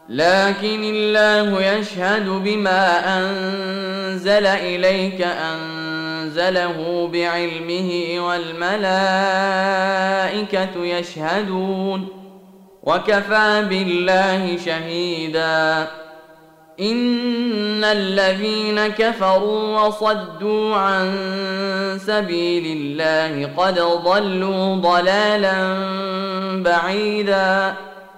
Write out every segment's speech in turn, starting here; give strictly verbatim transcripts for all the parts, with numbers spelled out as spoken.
لكن الله يشهد بما أنزل إليك أنزله بعلمه والملائكة يشهدون وكفى بالله شهيدا. إن الذين كفروا وصدوا عن سبيل الله قد ضلوا ضلالا بعيدا.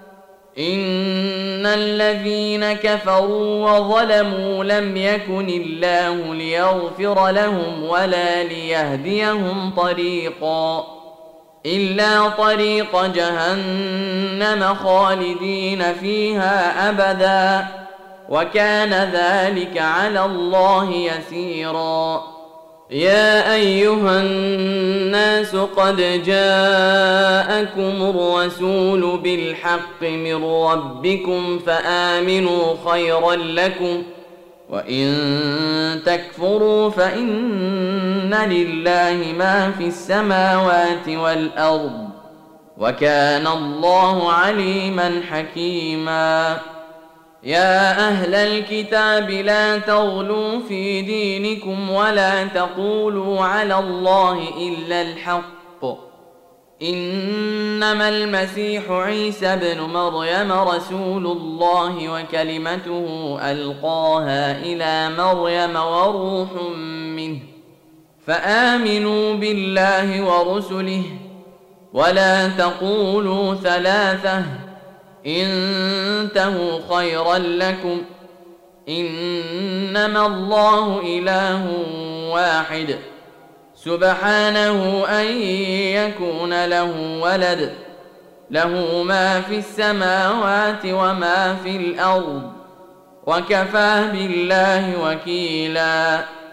إن الذين كفروا وظلموا لم يكن الله ليغفر لهم ولا ليهديهم طريقا إلا طريق جهنم خالدين فيها أبدا وكان ذلك على الله يسيرا. يا أيها الناس قد جاءكم الرسول بالحق من ربكم فآمنوا خيرا لكم وإن تكفروا فإن لله ما في السماوات والأرض وكان الله عليما حكيما. يا أهل الكتاب لا تغلوا في دينكم ولا تقولوا على الله إلا الحق إنما المسيح عيسى بن مريم رسول الله وكلمته ألقاها إلى مريم وروح منه فآمنوا بالله ورسله ولا تقولوا ثلاثة انتهوا خيرا لكم إنما الله إله واحد سبحانه أن يكون له ولد له ما في السماوات وما في الأرض وكفى بالله وكيلا.